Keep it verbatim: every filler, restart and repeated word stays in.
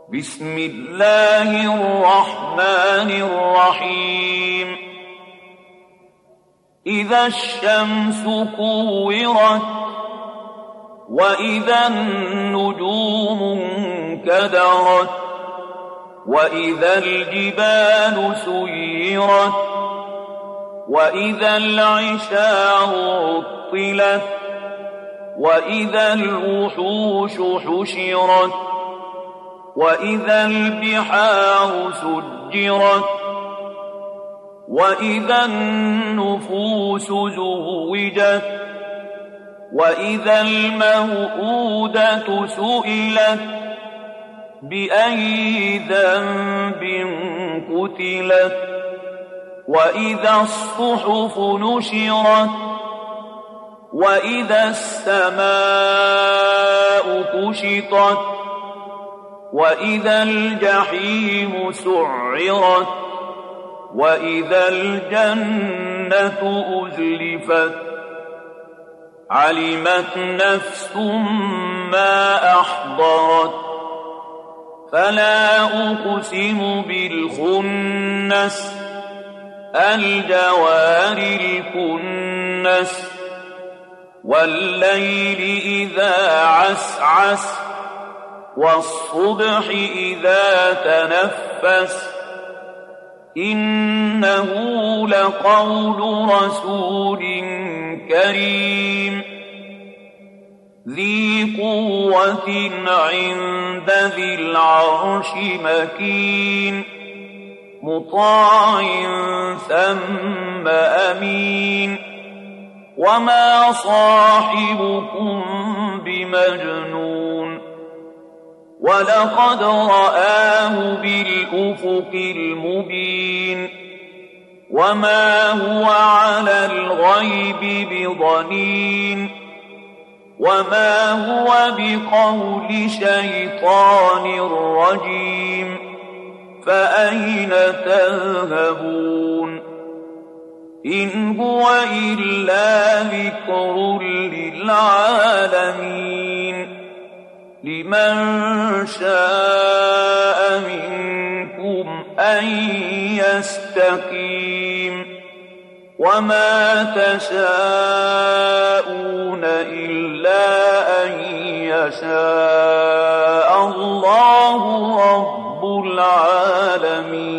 بسم الله الرحمن الرحيم إذا الشمس كورت وإذا النجوم انكدرت وإذا الجبال سيرت وإذا العشار عطلت وإذا الوحوش حشرت وإذا البحار سجرت وإذا النفوس زوجت وإذا الموءودة سئلت بأي ذنب قتلت وإذا الصحف نشرت وإذا السماء كشطت وإذا الجحيم سعرت وإذا الجنة أزلفت علمت نفس ما أحضرت فلا أقسم بالخنس الجوار الكنس والليل إذا عسعس والصبح إذا تنفس إنه لقول رسول كريم ذي قوة عند ذي العرش مكين مطاع ثم أمين وما صاحبكم بمجنون ولقد رآه بالأفق المبين وما هو على الغيب بضنين وما هو بقول شيطان رجيم فأين تذهبون إن هو إلا ذكر للعالمين لمن شاء منكم أن يستقيم وما تشاءون إلا أن يشاء الله رب العالمين.